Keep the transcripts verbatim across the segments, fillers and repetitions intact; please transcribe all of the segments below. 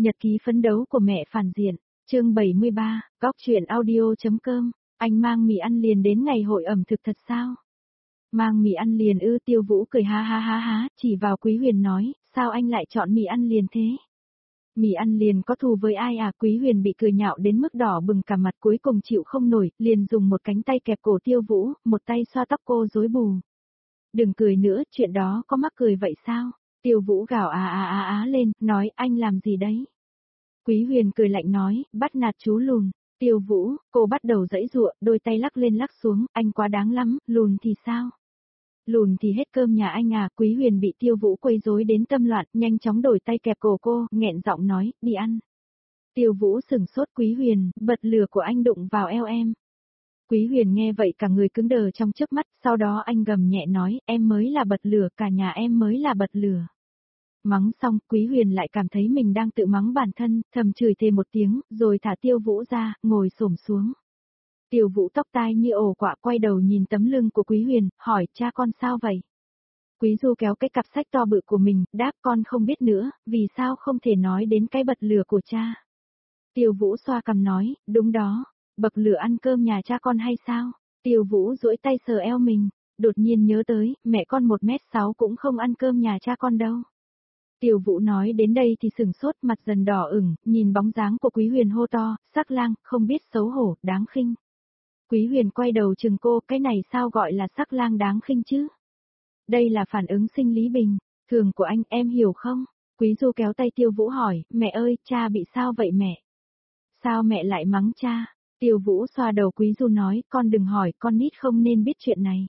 Nhật ký phấn đấu của mẹ phản diện, chương bảy mươi ba, góc truyện audio.com, anh mang mì ăn liền đến ngày hội ẩm thực thật sao? Mang mì ăn liền ư? Tiêu Vũ cười ha ha ha ha, chỉ vào Quý Huyền nói, sao anh lại chọn mì ăn liền thế? Mì ăn liền có thù với ai à? Quý Huyền bị cười nhạo đến mức đỏ bừng cả mặt, cuối cùng chịu không nổi, liền dùng một cánh tay kẹp cổ Tiêu Vũ, một tay xoa tóc cô rối bù. Đừng cười nữa, chuyện đó có mắc cười vậy sao? Tiêu Vũ gào à à à á lên, nói anh làm gì đấy? Quý Huyền cười lạnh nói, bắt nạt chú lùn. Tiêu Vũ, cô bắt đầu giãy giụa, đôi tay lắc lên lắc xuống, anh quá đáng lắm, lùn thì sao? Lùn thì hết cơm nhà anh à? Quý Huyền bị Tiêu Vũ quấy rối đến tâm loạn, nhanh chóng đổi tay kẹp cổ cô, nghẹn giọng nói, đi ăn. Tiêu Vũ sửng sốt. Quý Huyền, bật lửa của anh đụng vào eo em. Quý Huyền nghe vậy cả người cứng đờ trong chớp mắt, sau đó anh gầm nhẹ nói, em mới là bật lửa, cả nhà em mới là bật lửa. Mắng xong, Quý Huyền lại cảm thấy mình đang tự mắng bản thân, thầm chửi thề một tiếng, rồi thả Tiêu Vũ ra, ngồi xổm xuống. Tiêu Vũ tóc tai như ổ quạ quay đầu nhìn tấm lưng của Quý Huyền, hỏi, cha con sao vậy? Quý Du kéo cái cặp sách to bự của mình, đáp, con không biết nữa, vì sao không thể nói đến cái bật lửa của cha? Tiêu Vũ xoa cằm nói, đúng đó, bật lửa ăn cơm nhà cha con hay sao? Tiêu Vũ duỗi tay sờ eo mình, đột nhiên nhớ tới, mẹ con một mét sáu cũng không ăn cơm nhà cha con đâu. Tiêu Vũ nói đến đây thì sừng sốt, mặt dần đỏ ửng, nhìn bóng dáng của Quý Huyền hô to, sắc lang, không biết xấu hổ, đáng khinh. Quý Huyền quay đầu chừng cô, cái này sao gọi là sắc lang đáng khinh chứ? Đây là phản ứng sinh lý bình thường của anh, em hiểu không? Quý Du kéo tay Tiêu Vũ hỏi, mẹ ơi, cha bị sao vậy mẹ? Sao mẹ lại mắng cha? Tiêu Vũ xoa đầu Quý Du nói, con đừng hỏi, con nít không nên biết chuyện này.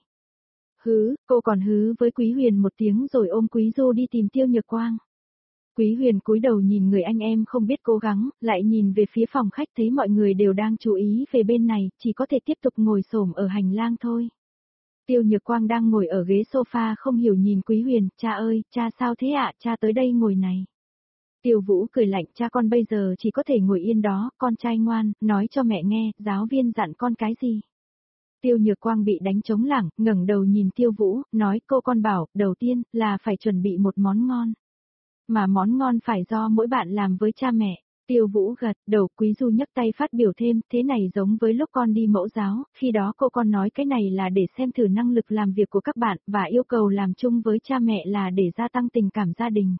Hứ, cô còn hứ với Quý Huyền một tiếng rồi ôm Quý Du đi tìm Tiêu Nhược Quang. Quý Huyền cúi đầu nhìn người anh em không biết cố gắng, lại nhìn về phía phòng khách thấy mọi người đều đang chú ý về bên này, chỉ có thể tiếp tục ngồi xổm ở hành lang thôi. Tiêu Nhược Quang đang ngồi ở ghế sofa không hiểu nhìn Quý Huyền, cha ơi, cha sao thế ạ, cha tới đây ngồi này. Tiêu Vũ cười lạnh, cha con bây giờ chỉ có thể ngồi yên đó, con trai ngoan, nói cho mẹ nghe, giáo viên dặn con cái gì. Tiêu Nhược Quang bị đánh trống lảng, ngẩng đầu nhìn Tiêu Vũ, nói cô con bảo, đầu tiên, là phải chuẩn bị một món ngon. Mà món ngon phải do mỗi bạn làm với cha mẹ. Tiêu Vũ gật đầu. Quý Du nhấc tay phát biểu thêm, thế này giống với lúc con đi mẫu giáo, khi đó cô con nói cái này là để xem thử năng lực làm việc của các bạn, và yêu cầu làm chung với cha mẹ là để gia tăng tình cảm gia đình.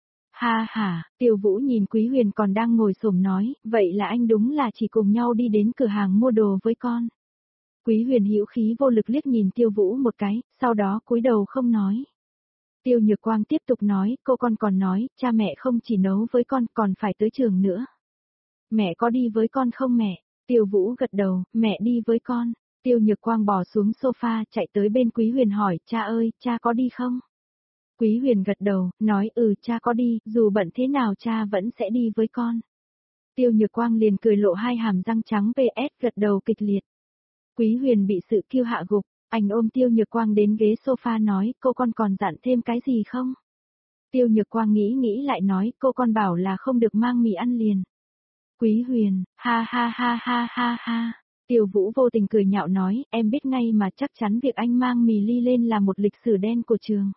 Ha ha, Tiêu Vũ nhìn Quý Huyền còn đang ngồi xổm nói, vậy là anh đúng là chỉ cùng nhau đi đến cửa hàng mua đồ với con. Quý Huyền hữu khí vô lực liếc nhìn Tiêu Vũ một cái, sau đó cúi đầu không nói. Tiêu Nhược Quang tiếp tục nói, cô con còn nói, cha mẹ không chỉ nấu với con còn phải tới trường nữa. Mẹ có đi với con không mẹ? Tiêu Vũ gật đầu, mẹ đi với con. Tiêu Nhược Quang bò xuống sofa chạy tới bên Quý Huyền hỏi, cha ơi, cha có đi không? Quý Huyền gật đầu, nói ừ cha có đi, dù bận thế nào cha vẫn sẽ đi với con. Tiêu Nhược Quang liền cười lộ hai hàm răng trắng vê ét gật đầu kịch liệt. Quý Huyền bị sự kiêu hạ gục. Anh ôm Tiêu Nhược Quang đến ghế sofa nói, cô con còn dặn thêm cái gì không? Tiêu Nhược Quang nghĩ nghĩ lại nói, cô con bảo là không được mang mì ăn liền. Quý Huyền, ha ha ha ha ha ha. Tiêu Vũ vô tình cười nhạo nói, em biết ngay mà chắc chắn việc anh mang mì ly lên là một lịch sử đen của trường.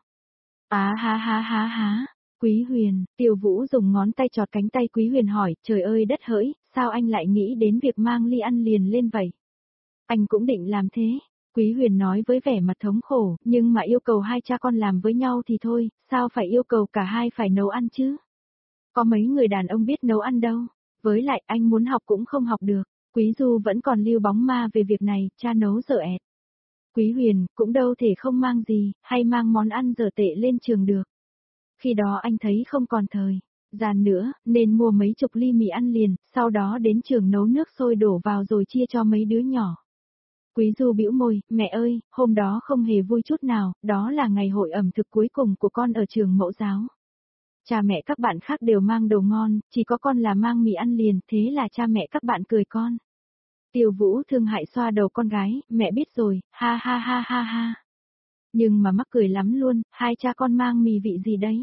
Á ha ha ha ha. Quý Huyền, Tiêu Vũ dùng ngón tay chọt cánh tay Quý Huyền hỏi, trời ơi đất hỡi, sao anh lại nghĩ đến việc mang ly ăn liền lên vậy? Anh cũng định làm thế. Quý Huyền nói với vẻ mặt thống khổ, nhưng mà yêu cầu hai cha con làm với nhau thì thôi, sao phải yêu cầu cả hai phải nấu ăn chứ? Có mấy người đàn ông biết nấu ăn đâu, với lại anh muốn học cũng không học được. Quý Du vẫn còn lưu bóng ma về việc này, cha nấu dở ẹt. Quý Huyền, cũng đâu thể không mang gì, hay mang món ăn dở tệ lên trường được. Khi đó anh thấy không còn thời gian nữa, nên mua mấy chục ly mì ăn liền, sau đó đến trường nấu nước sôi đổ vào rồi chia cho mấy đứa nhỏ. Quý Du bĩu môi, mẹ ơi, hôm đó không hề vui chút nào, đó là ngày hội ẩm thực cuối cùng của con ở trường mẫu giáo. Cha mẹ các bạn khác đều mang đồ ngon, chỉ có con là mang mì ăn liền, thế là cha mẹ các bạn cười con. Tiêu Vũ thương hại xoa đầu con gái, mẹ biết rồi, ha ha ha ha ha. Nhưng mà mắc cười lắm luôn, hai cha con mang mì vị gì đấy?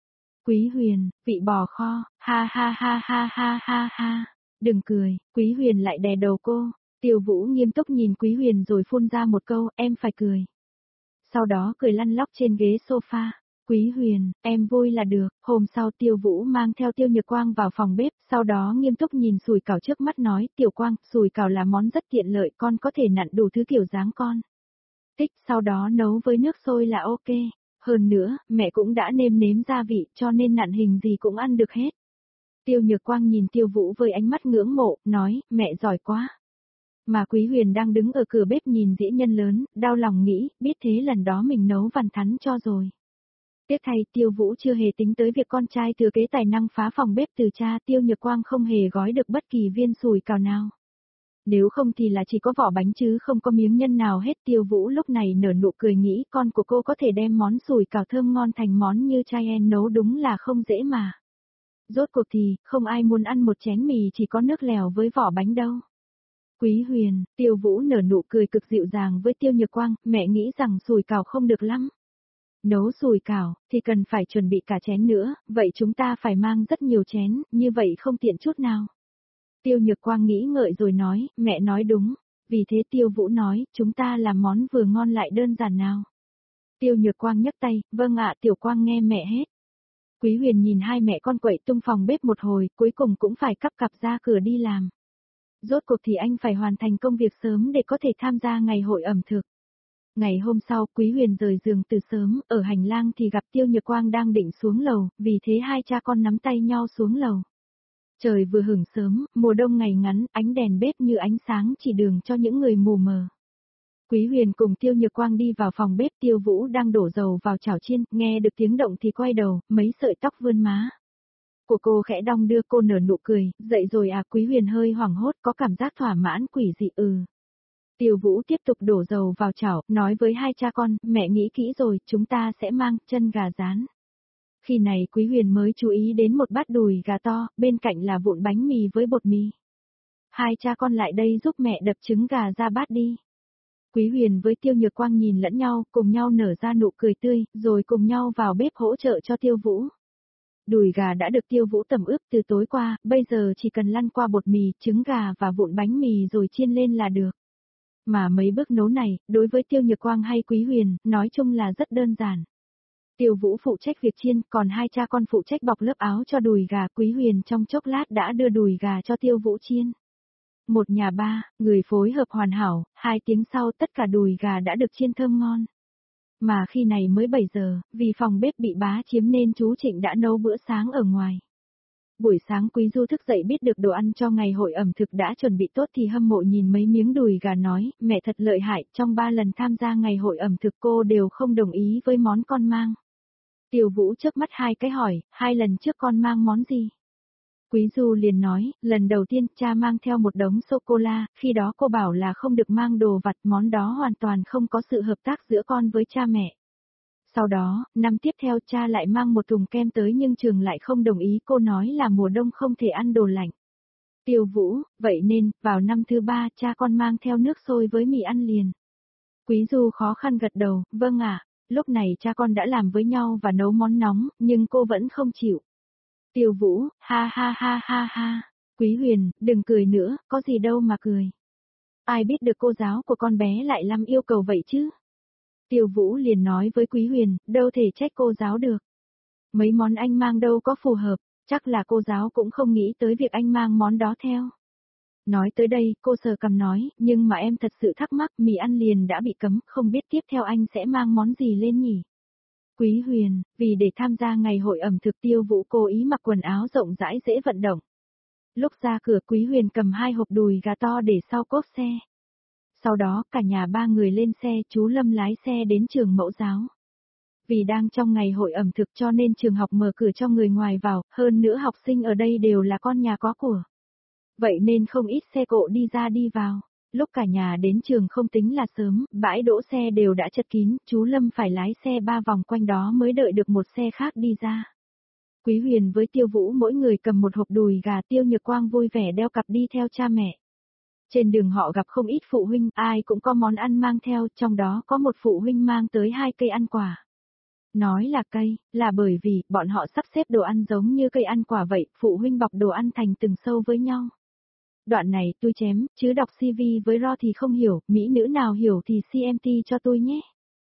Quý Huyền, vị bò kho, ha ha ha ha ha ha ha. Đừng cười, Quý Huyền lại đè đầu cô. Tiêu Vũ nghiêm túc nhìn Quý Huyền rồi phun ra một câu, em phải cười. Sau đó cười lăn lóc trên ghế sofa. Quý Huyền, em vui là được. Hôm sau Tiêu Vũ mang theo Tiêu Nhược Quang vào phòng bếp, sau đó nghiêm túc nhìn sùi cảo trước mắt nói, Tiểu Quang, sùi cảo là món rất tiện lợi, con có thể nặn đủ thứ kiểu dáng con. Tích, sau đó nấu với nước sôi là ok. Hơn nữa, mẹ cũng đã nêm nếm gia vị, cho nên nặn hình gì cũng ăn được hết. Tiêu Nhược Quang nhìn Tiêu Vũ với ánh mắt ngưỡng mộ, nói, mẹ giỏi quá. Mà Quý Huyền đang đứng ở cửa bếp nhìn dĩa nhân lớn, đau lòng nghĩ, biết thế lần đó mình nấu vằn thắn cho rồi. Tiếc thay Tiêu Vũ chưa hề tính tới việc con trai thừa kế tài năng phá phòng bếp từ cha, Tiêu Nhược Quang không hề gói được bất kỳ viên sùi cảo nào. Nếu không thì là chỉ có vỏ bánh chứ không có miếng nhân nào hết. Tiêu Vũ lúc này nở nụ cười nghĩ con của cô có thể đem món sùi cảo thơm ngon thành món như trai en nấu đúng là không dễ mà. Rốt cuộc thì, không ai muốn ăn một chén mì chỉ có nước lèo với vỏ bánh đâu. Quý Huyền, Tiêu Vũ nở nụ cười cực dịu dàng với Tiêu Nhược Quang, mẹ nghĩ rằng sùi cảo không được lắm. Nấu sùi cảo, thì cần phải chuẩn bị cả chén nữa, vậy chúng ta phải mang rất nhiều chén, như vậy không tiện chút nào. Tiêu Nhược Quang nghĩ ngợi rồi nói, mẹ nói đúng, vì thế Tiêu Vũ nói, chúng ta làm món vừa ngon lại đơn giản nào. Tiêu Nhược Quang nhấc tay, vâng ạ Tiểu Quang nghe mẹ hết. Quý Huyền nhìn hai mẹ con quậy tung phòng bếp một hồi, cuối cùng cũng phải cắp cặp ra cửa đi làm. Rốt cuộc thì anh phải hoàn thành công việc sớm để có thể tham gia ngày hội ẩm thực. Ngày hôm sau, Quý Huyền rời giường từ sớm, ở hành lang thì gặp Tiêu Nhược Quang đang định xuống lầu, vì thế hai cha con nắm tay nhau xuống lầu. Trời vừa hửng sớm, mùa đông ngày ngắn, ánh đèn bếp như ánh sáng chỉ đường cho những người mù mờ. Quý Huyền cùng Tiêu Nhược Quang đi vào phòng bếp, Tiêu Vũ đang đổ dầu vào chảo chiên, nghe được tiếng động thì quay đầu, mấy sợi tóc vươn má. Của cô khẽ đong đưa, cô nở nụ cười, dậy rồi à? Quý Huyền hơi hoảng hốt, có cảm giác thỏa mãn quỷ dị. Ừ. Tiêu Vũ tiếp tục đổ dầu vào chảo, nói với hai cha con, mẹ nghĩ kỹ rồi, chúng ta sẽ mang chân gà rán. Khi này Quý Huyền mới chú ý đến một bát đùi gà to, bên cạnh là vụn bánh mì với bột mì. Hai cha con lại đây giúp mẹ đập trứng gà ra bát đi. Quý Huyền với Tiêu Nhược Quang nhìn lẫn nhau, cùng nhau nở ra nụ cười tươi, rồi cùng nhau vào bếp hỗ trợ cho Tiêu Vũ. Đùi gà đã được Tiêu Vũ tẩm ướp từ tối qua, bây giờ chỉ cần lăn qua bột mì, trứng gà và vụn bánh mì rồi chiên lên là được. Mà mấy bước nấu này, đối với Tiêu Nhược Quang hay Quý Huyền, nói chung là rất đơn giản. Tiêu Vũ phụ trách việc chiên, còn hai cha con phụ trách bọc lớp áo cho đùi gà. Quý Huyền trong chốc lát đã đưa đùi gà cho Tiêu Vũ chiên. Một nhà ba, người phối hợp hoàn hảo, hai tiếng sau tất cả đùi gà đã được chiên thơm ngon. Mà khi này mới bảy giờ, vì phòng bếp bị bá chiếm nên chú Trịnh đã nấu bữa sáng ở ngoài. Buổi sáng Quý Du thức dậy biết được đồ ăn cho ngày hội ẩm thực đã chuẩn bị tốt thì hâm mộ nhìn mấy miếng đùi gà nói, mẹ thật lợi hại, trong ba lần tham gia ngày hội ẩm thực cô đều không đồng ý với món con mang. Tiêu Vũ chớp mắt hai cái hỏi, hai lần trước con mang món gì? Quý Du liền nói, lần đầu tiên cha mang theo một đống sô-cô-la, khi đó cô bảo là không được mang đồ vặt, món đó hoàn toàn không có sự hợp tác giữa con với cha mẹ. Sau đó, năm tiếp theo cha lại mang một thùng kem tới nhưng trường lại không đồng ý, cô nói là mùa đông không thể ăn đồ lạnh. Tiêu Vũ, vậy nên, vào năm thứ ba cha con mang theo nước sôi với mì ăn liền. Quý Du khó khăn gật đầu, vâng ạ, lúc này cha con đã làm với nhau và nấu món nóng, nhưng cô vẫn không chịu. Tiêu Vũ, ha ha ha ha ha, Quý Huyền, đừng cười nữa, có gì đâu mà cười. Ai biết được cô giáo của con bé lại làm yêu cầu vậy chứ? Tiêu Vũ liền nói với Quý Huyền, đâu thể trách cô giáo được. Mấy món anh mang đâu có phù hợp, chắc là cô giáo cũng không nghĩ tới việc anh mang món đó theo. Nói tới đây, cô sờ cằm nói, nhưng mà em thật sự thắc mắc, mì ăn liền đã bị cấm, không biết tiếp theo anh sẽ mang món gì lên nhỉ? Quý Huyền, vì để tham gia ngày hội ẩm thực Tiêu Vũ cố ý mặc quần áo rộng rãi dễ vận động. Lúc ra cửa Quý Huyền cầm hai hộp đùi gà to để sau cốp xe. Sau đó, cả nhà ba người lên xe, chú Lâm lái xe đến trường mẫu giáo. Vì đang trong ngày hội ẩm thực cho nên trường học mở cửa cho người ngoài vào, hơn nữa học sinh ở đây đều là con nhà có của. Vậy nên không ít xe cộ đi ra đi vào. Lúc cả nhà đến trường không tính là sớm, bãi đỗ xe đều đã chật kín, chú Lâm phải lái xe ba vòng quanh đó mới đợi được một xe khác đi ra. Quý Huyền với Tiêu Vũ mỗi người cầm một hộp đùi gà, Tiêu Nhược Quang vui vẻ đeo cặp đi theo cha mẹ. Trên đường họ gặp không ít phụ huynh, ai cũng có món ăn mang theo, trong đó có một phụ huynh mang tới hai cây ăn quả. Nói là cây, là bởi vì, bọn họ sắp xếp đồ ăn giống như cây ăn quả vậy, phụ huynh bọc đồ ăn thành từng sâu với nhau. Đoạn này tôi chém, chứ đọc xê vê với ro thì không hiểu, mỹ nữ nào hiểu thì xê em tê cho tôi nhé.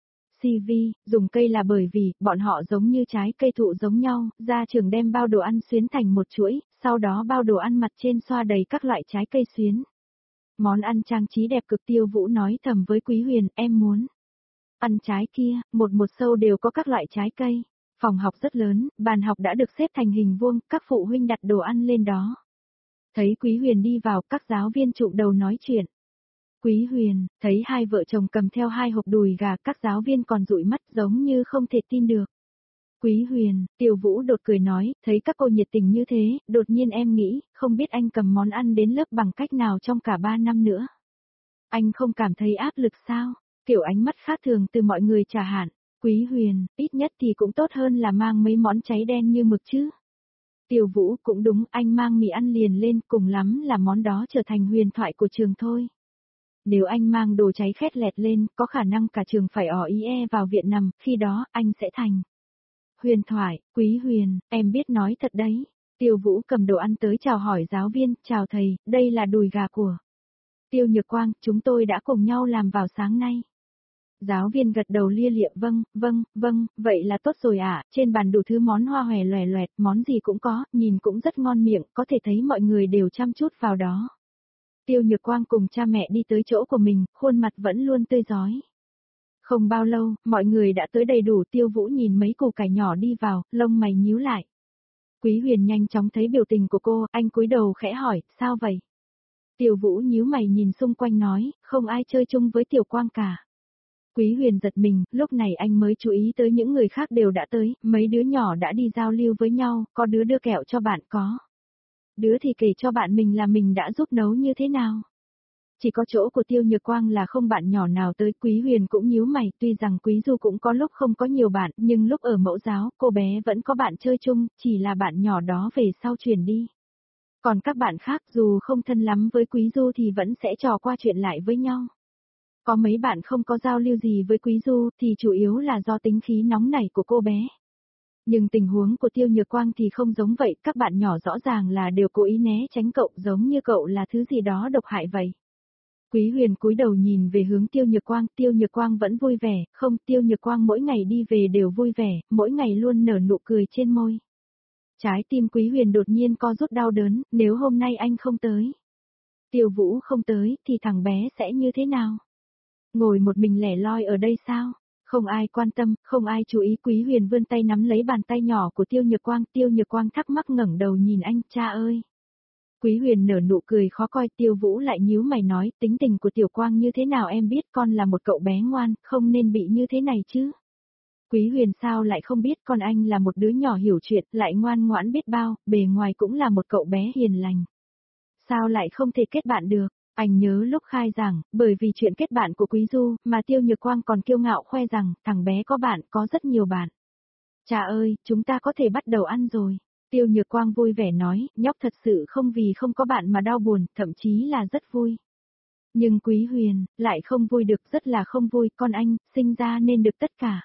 xê vê, dùng cây là bởi vì, bọn họ giống như trái cây thụ giống nhau, ra trường đem bao đồ ăn xuyến thành một chuỗi, sau đó bao đồ ăn mặt trên xoa đầy các loại trái cây xuyến. Món ăn trang trí đẹp cực. Tiêu Vũ nói thầm với Quý Huyền, em muốn ăn trái kia, một một sâu đều có các loại trái cây. Phòng học rất lớn, bàn học đã được xếp thành hình vuông, các phụ huynh đặt đồ ăn lên đó. Thấy Quý Huyền đi vào, các giáo viên trụm đầu nói chuyện. Quý Huyền, thấy hai vợ chồng cầm theo hai hộp đùi gà, các giáo viên còn dụi mắt giống như không thể tin được. Quý Huyền, Tiêu Vũ đột cười nói, thấy các cô nhiệt tình như thế, đột nhiên em nghĩ, không biết anh cầm món ăn đến lớp bằng cách nào trong cả ba năm nữa. Anh không cảm thấy áp lực sao? Kiểu ánh mắt khác thường từ mọi người trả hạn. Quý Huyền, ít nhất thì cũng tốt hơn là mang mấy món cháy đen như mực chứ. Tiêu Vũ, cũng đúng, anh mang mì ăn liền lên, cùng lắm là món đó trở thành huyền thoại của trường thôi. Nếu anh mang đồ cháy khét lẹt lên, có khả năng cả trường phải ỏ ý e vào viện nằm, khi đó, anh sẽ thành huyền thoại. Quý Huyền, em biết nói thật đấy. Tiêu Vũ cầm đồ ăn tới chào hỏi giáo viên, chào thầy, đây là đùi gà của Tiêu Nhược Quang, chúng tôi đã cùng nhau làm vào sáng nay. Giáo viên gật đầu lia lịa, vâng, vâng, vâng, vậy là tốt rồi ạ, à. Trên bàn đủ thứ món hoa hòe loè loẹt, món gì cũng có, nhìn cũng rất ngon miệng, có thể thấy mọi người đều chăm chút vào đó. Tiêu Nhược Quang cùng cha mẹ đi tới chỗ của mình, khuôn mặt vẫn luôn tươi rói. Không bao lâu, mọi người đã tới đầy đủ. Tiêu Vũ nhìn mấy củ cải nhỏ đi vào, lông mày nhíu lại. Quý Huyền nhanh chóng thấy biểu tình của cô, anh cúi đầu khẽ hỏi, sao vậy? Tiêu Vũ nhíu mày nhìn xung quanh nói, không ai chơi chung với Tiểu Quang cả. Quý Huyền giật mình, lúc này anh mới chú ý tới những người khác đều đã tới, mấy đứa nhỏ đã đi giao lưu với nhau, có đứa đưa kẹo cho bạn, có đứa thì kể cho bạn mình là mình đã giúp nấu như thế nào. Chỉ có chỗ của Tiêu Nhược Quang là không bạn nhỏ nào tới. Quý Huyền cũng nhíu mày, tuy rằng Quý Du cũng có lúc không có nhiều bạn, nhưng lúc ở mẫu giáo, cô bé vẫn có bạn chơi chung, chỉ là bạn nhỏ đó về sau chuyển đi. Còn các bạn khác dù không thân lắm với Quý Du thì vẫn sẽ trò qua chuyện lại với nhau. Có mấy bạn không có giao lưu gì với Quý Du thì chủ yếu là do tính khí nóng nảy của cô bé. Nhưng tình huống của Tiêu Nhược Quang thì không giống vậy, các bạn nhỏ rõ ràng là đều cố ý né tránh cậu, giống như cậu là thứ gì đó độc hại vậy. Quý Huyền cúi đầu nhìn về hướng Tiêu Nhược Quang, Tiêu Nhược Quang vẫn vui vẻ, không, Tiêu Nhược Quang mỗi ngày đi về đều vui vẻ, mỗi ngày luôn nở nụ cười trên môi. Trái tim Quý Huyền đột nhiên co rút đau đớn, nếu hôm nay anh không tới, Tiêu Vũ không tới, thì thằng bé sẽ như thế nào? Ngồi một mình lẻ loi ở đây sao? Không ai quan tâm, không ai chú ý. Quý Huyền vươn tay nắm lấy bàn tay nhỏ của Tiêu Nhược Quang, Tiêu Nhược Quang thắc mắc ngẩng đầu nhìn anh, cha ơi. Quý Huyền nở nụ cười khó coi. Tiêu Vũ lại nhíu mày nói, tính tình của Tiểu Quang như thế nào em biết, con là một cậu bé ngoan, không nên bị như thế này chứ. Quý Huyền sao lại không biết, con anh là một đứa nhỏ hiểu chuyện, lại ngoan ngoãn biết bao, bề ngoài cũng là một cậu bé hiền lành. Sao lại không thể kết bạn được? Anh nhớ lúc khai giảng, bởi vì chuyện kết bạn của Quý Du, mà Tiêu Nhược Quang còn kiêu ngạo khoe rằng, thằng bé có bạn, có rất nhiều bạn. Cha ơi, chúng ta có thể bắt đầu ăn rồi. Tiêu Nhược Quang vui vẻ nói, nhóc thật sự không vì không có bạn mà đau buồn, thậm chí là rất vui. Nhưng Quý Huyền, lại không vui được, rất là không vui, con anh, sinh ra nên được tất cả.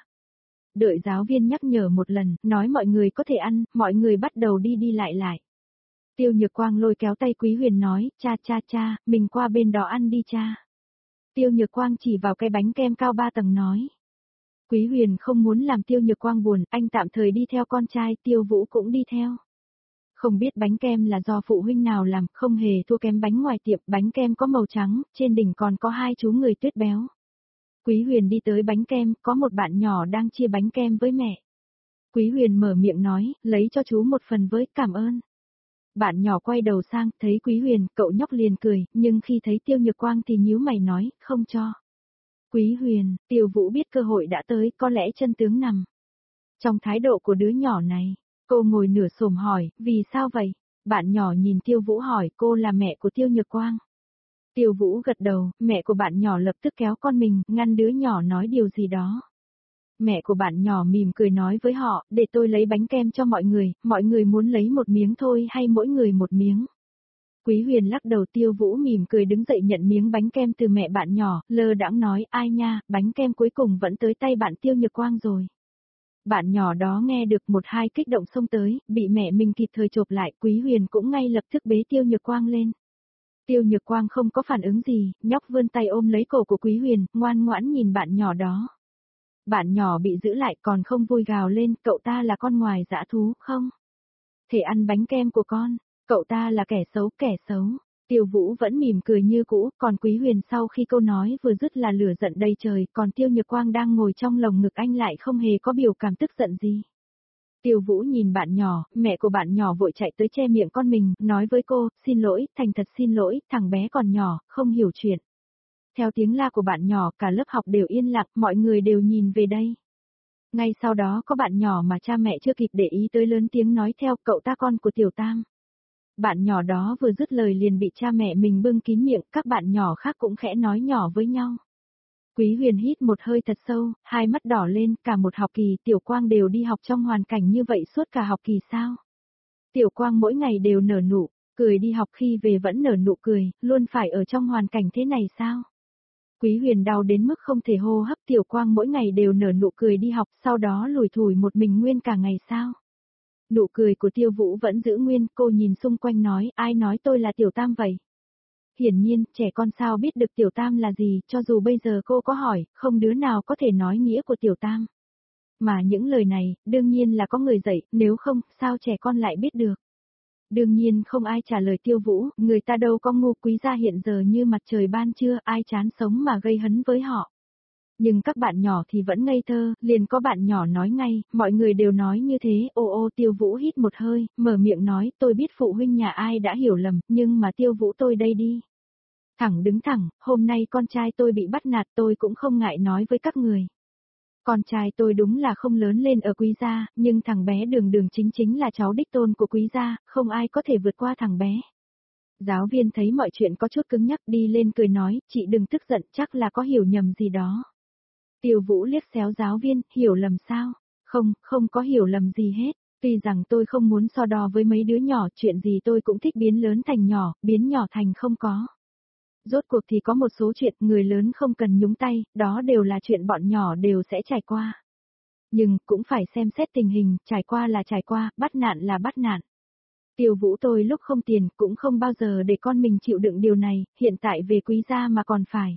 Đợi giáo viên nhắc nhở một lần, nói mọi người có thể ăn, mọi người bắt đầu đi đi lại lại. Tiêu Nhược Quang lôi kéo tay Quý Huyền nói, cha cha cha, mình qua bên đó ăn đi cha. Tiêu Nhược Quang chỉ vào cái bánh kem cao ba tầng nói. Quý Huyền không muốn làm Tiêu Nhược Quang buồn, anh tạm thời đi theo con trai, Tiêu Vũ cũng đi theo. Không biết bánh kem là do phụ huynh nào làm, không hề thua kém bánh ngoài tiệm, bánh kem có màu trắng, trên đỉnh còn có hai chú người tuyết béo. Quý Huyền đi tới bánh kem, có một bạn nhỏ đang chia bánh kem với mẹ. Quý Huyền mở miệng nói, lấy cho chú một phần với, cảm ơn. Bạn nhỏ quay đầu sang, thấy Quý Huyền, cậu nhóc liền cười, nhưng khi thấy Tiêu Nhược Quang thì nhíu mày nói, không cho. Quý Huyền, Tiêu Vũ biết cơ hội đã tới, có lẽ chân tướng nằm trong thái độ của đứa nhỏ này. Cô ngồi nửa xổm hỏi, vì sao vậy? Bạn nhỏ nhìn Tiêu Vũ hỏi, cô là mẹ của Tiêu Nhược Quang. Tiêu Vũ gật đầu, mẹ của bạn nhỏ lập tức kéo con mình, ngăn đứa nhỏ nói điều gì đó. Mẹ của bạn nhỏ mỉm cười nói với họ, để tôi lấy bánh kem cho mọi người, mọi người muốn lấy một miếng thôi hay mỗi người một miếng. Quý Huyền lắc đầu. Tiêu Vũ mỉm cười đứng dậy nhận miếng bánh kem từ mẹ bạn nhỏ, lơ đãng nói, ai nha, bánh kem cuối cùng vẫn tới tay bạn Tiêu Nhược Quang rồi. Bạn nhỏ đó nghe được một hai kích động xông tới, bị mẹ mình kịp thời chộp lại, Quý Huyền cũng ngay lập tức bế Tiêu Nhược Quang lên. Tiêu Nhược Quang không có phản ứng gì, nhóc vươn tay ôm lấy cổ của Quý Huyền, ngoan ngoãn nhìn bạn nhỏ đó. Bạn nhỏ bị giữ lại còn không vui gào lên, cậu ta là con ngoài dã thú, không thể ăn bánh kem của con, cậu ta là kẻ xấu, kẻ xấu. Tiêu Vũ vẫn mỉm cười như cũ, còn Quý Huyền sau khi câu nói vừa dứt là lửa giận đầy trời, còn Tiêu Nhược Quang đang ngồi trong lồng ngực anh lại không hề có biểu cảm tức giận gì. Tiêu Vũ nhìn bạn nhỏ, mẹ của bạn nhỏ vội chạy tới che miệng con mình, nói với cô, xin lỗi, thành thật xin lỗi, thằng bé còn nhỏ, không hiểu chuyện. Theo tiếng la của bạn nhỏ, cả lớp học đều yên lặng, mọi người đều nhìn về đây. Ngay sau đó có bạn nhỏ mà cha mẹ chưa kịp để ý tới lớn tiếng nói theo, cậu ta con của Tiểu Tam. Bạn nhỏ đó vừa dứt lời liền bị cha mẹ mình bưng kín miệng, các bạn nhỏ khác cũng khẽ nói nhỏ với nhau. Quý Huyền hít một hơi thật sâu, hai mắt đỏ lên, cả một học kỳ Tiểu Quang đều đi học trong hoàn cảnh như vậy suốt cả học kỳ sao? Tiểu Quang mỗi ngày đều nở nụ, cười đi học khi về vẫn nở nụ cười, luôn phải ở trong hoàn cảnh thế này sao? Quý Huyền đau đến mức không thể hô hấp, Tiểu Quang mỗi ngày đều nở nụ cười đi học, sau đó lủi thủi một mình nguyên cả ngày sao? Nụ cười của Tiêu Vũ vẫn giữ nguyên, cô nhìn xung quanh nói, ai nói tôi là Tiểu Tam vậy? Hiển nhiên, trẻ con sao biết được Tiểu Tam là gì, cho dù bây giờ cô có hỏi, không đứa nào có thể nói nghĩa của Tiểu Tam. Mà những lời này, đương nhiên là có người dạy, nếu không, sao trẻ con lại biết được? Đương nhiên không ai trả lời Tiêu Vũ, người ta đâu có ngu, Quý gia hiện giờ như mặt trời ban trưa, ai chán sống mà gây hấn với họ. Nhưng các bạn nhỏ thì vẫn ngây thơ, liền có bạn nhỏ nói ngay, mọi người đều nói như thế, ô ô Tiêu Vũ hít một hơi, mở miệng nói, tôi biết phụ huynh nhà ai đã hiểu lầm, nhưng mà Tiêu Vũ tôi đây đi. Thẳng đứng thẳng, hôm nay con trai tôi bị bắt nạt tôi cũng không ngại nói với các người. Con trai tôi đúng là không lớn lên ở Quý gia, nhưng thằng bé Đường Đường chính chính là cháu đích tôn của Quý gia, không ai có thể vượt qua thằng bé. Giáo viên thấy mọi chuyện có chút cứng nhắc đi lên cười nói, chị đừng tức giận, chắc là có hiểu nhầm gì đó. Tiêu Vũ liếc xéo giáo viên, hiểu lầm sao? Không, không có hiểu lầm gì hết. Tuy rằng tôi không muốn so đo với mấy đứa nhỏ, chuyện gì tôi cũng thích biến lớn thành nhỏ, biến nhỏ thành không có. Rốt cuộc thì có một số chuyện người lớn không cần nhúng tay, đó đều là chuyện bọn nhỏ đều sẽ trải qua. Nhưng cũng phải xem xét tình hình, trải qua là trải qua, bắt nạn là bắt nạn. Tiêu Vũ tôi lúc không tiền cũng không bao giờ để con mình chịu đựng điều này, hiện tại về Quý gia mà còn phải.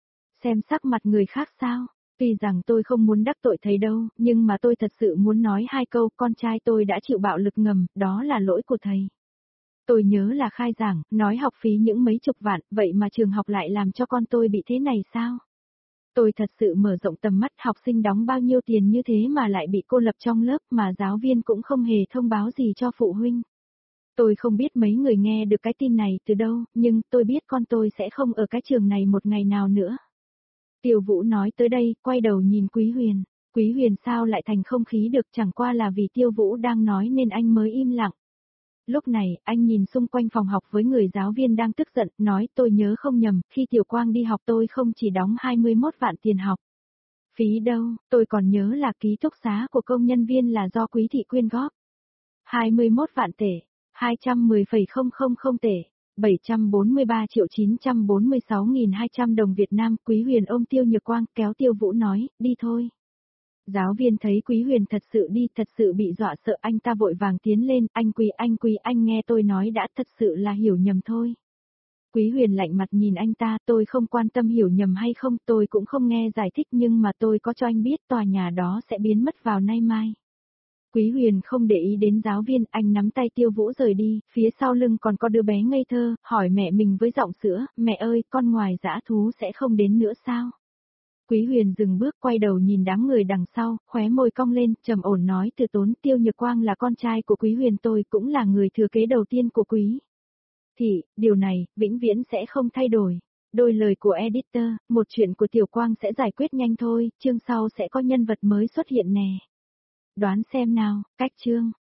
Xem sắc mặt người khác sao? Tuy rằng tôi không muốn đắc tội thầy đâu, nhưng mà tôi thật sự muốn nói hai câu, con trai tôi đã chịu bạo lực ngầm, đó là lỗi của thầy. Tôi nhớ là khai giảng, nói học phí những mấy chục vạn, vậy mà trường học lại làm cho con tôi bị thế này sao? Tôi thật sự mở rộng tầm mắt, học sinh đóng bao nhiêu tiền như thế mà lại bị cô lập trong lớp mà giáo viên cũng không hề thông báo gì cho phụ huynh. Tôi không biết mấy người nghe được cái tin này từ đâu, nhưng tôi biết con tôi sẽ không ở cái trường này một ngày nào nữa. Tiêu Vũ nói tới đây, quay đầu nhìn Quý Huyền. Quý Huyền sao lại thành không khí được, chẳng qua là vì Tiêu Vũ đang nói nên anh mới im lặng. Lúc này, anh nhìn xung quanh phòng học với người giáo viên đang tức giận, nói tôi nhớ không nhầm, khi Tiểu Quang đi học tôi không chỉ đóng hai mươi mốt vạn tiền học. Phí đâu, tôi còn nhớ là ký túc xá của công nhân viên là do Quý thị quyên góp. hai mươi mốt vạn tệ, hai trăm mười phẩy không không không tệ. bảy trăm bốn mươi ba triệu chín trăm bốn mươi sáu nghìn hai trăm đồng Việt Nam. Quý Huyền ôm Tiêu Nhược Quang, kéo Tiêu Vũ nói, đi thôi. Giáo viên thấy Quý Huyền thật sự đi, thật sự bị dọa sợ, anh ta vội vàng tiến lên, anh Quý, anh Quý, anh nghe tôi nói đã, thật sự là hiểu nhầm thôi. Quý Huyền lạnh mặt nhìn anh ta, tôi không quan tâm hiểu nhầm hay không, tôi cũng không nghe giải thích, nhưng mà tôi có cho anh biết tòa nhà đó sẽ biến mất vào nay mai. Quý Huyền không để ý đến giáo viên, anh nắm tay Tiêu Vũ rời đi, phía sau lưng còn có đứa bé ngây thơ, hỏi mẹ mình với giọng sữa, mẹ ơi, con ngoài dã thú sẽ không đến nữa sao? Quý Huyền dừng bước quay đầu nhìn đám người đằng sau, khóe môi cong lên, trầm ổn nói từ tốn, Tiêu Nhược Quang là con trai của Quý Huyền, tôi cũng là người thừa kế đầu tiên của Quý thị, điều này, vĩnh viễn sẽ không thay đổi. Đôi lời của editor, một chuyện của Tiểu Quang sẽ giải quyết nhanh thôi, chương sau sẽ có nhân vật mới xuất hiện nè. Đoán xem nào, cách chương.